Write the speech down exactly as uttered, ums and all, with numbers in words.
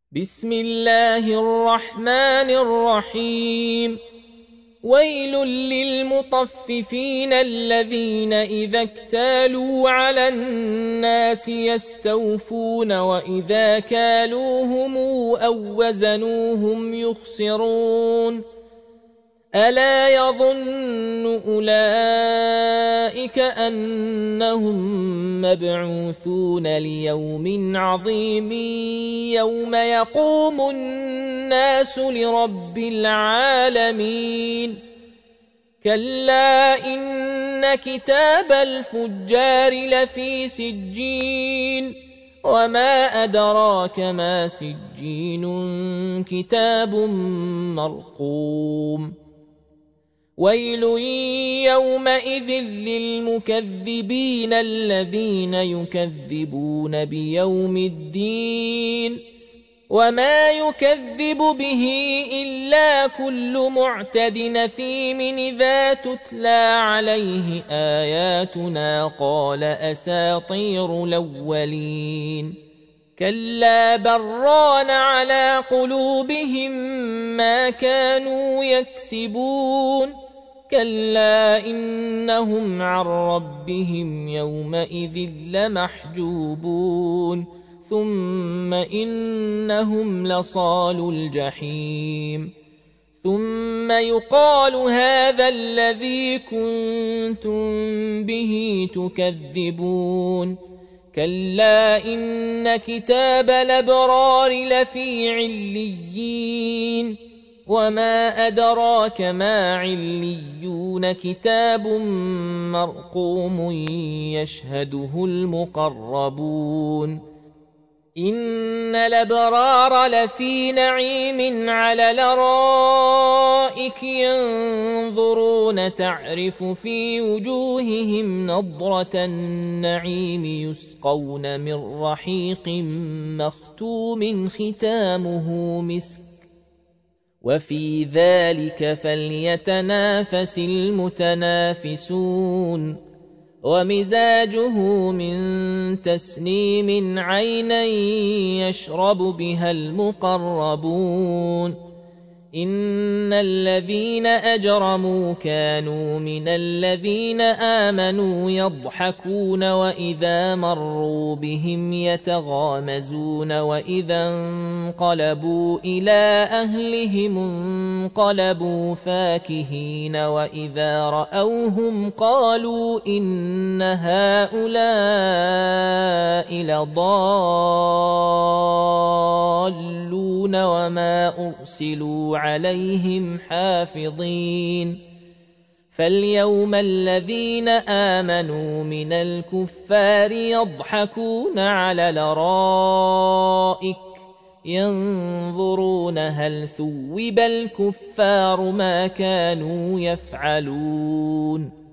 بسم الله الرحمن الرحيم. ويل للمطففين الذين إذا اكتالوا على الناس يستوفون وإذا كالوهم أو وزنوهم يخسرون. ألا يظن أولئك أنهم مبعوثون ليوم عظيم يوم يقوم الناس لرب العالمين. كلا إن كتاب الفجار لفي سجين وما أدراك ما سجين كتاب مرقوم. ويل يومئذ للمكذبين الذين يكذبون بيوم الدين وما يكذب به إلا كل معتد نثيم إذا تتلى عليه آياتنا قال أساطير الأولين. كلا بران على قلوبهم ما كانوا يكسبون. كلا إنهم عن ربهم يومئذ لمحجوبون ثم إنهم لصالو الجحيم. ثم يقال هذا الذي كنتم به تكذبون. كلا إن كتاب الأبرار لفي عليين وما أدراك ما عليون كتاب مرقوم يشهده المقربون. إن الأبرار لفي نعيم على الأرائك ينظرون تعرف في وجوههم نضرة النعيم يسقون من رحيق مختوم ختامه مسك وفي ذلك فليتنافس المتنافسون. ومزاجه من تسنيم عينا يشرب بها المقربون. إن الذين أجرموا كانوا من الذين آمنوا يضحكون وإذا مروا بهم يتغامزون وإذا انقلبوا إلى أهلهم انقلبوا فاكهين وإذا رأوهم قالوا إن هؤلاء لضالون وما أرسلوا عليهم حافظين. فاليوم الذين آمنوا من الكفار يضحكون على الأرائك ينظرون هل ثوب الكفار ما كانوا يفعلون.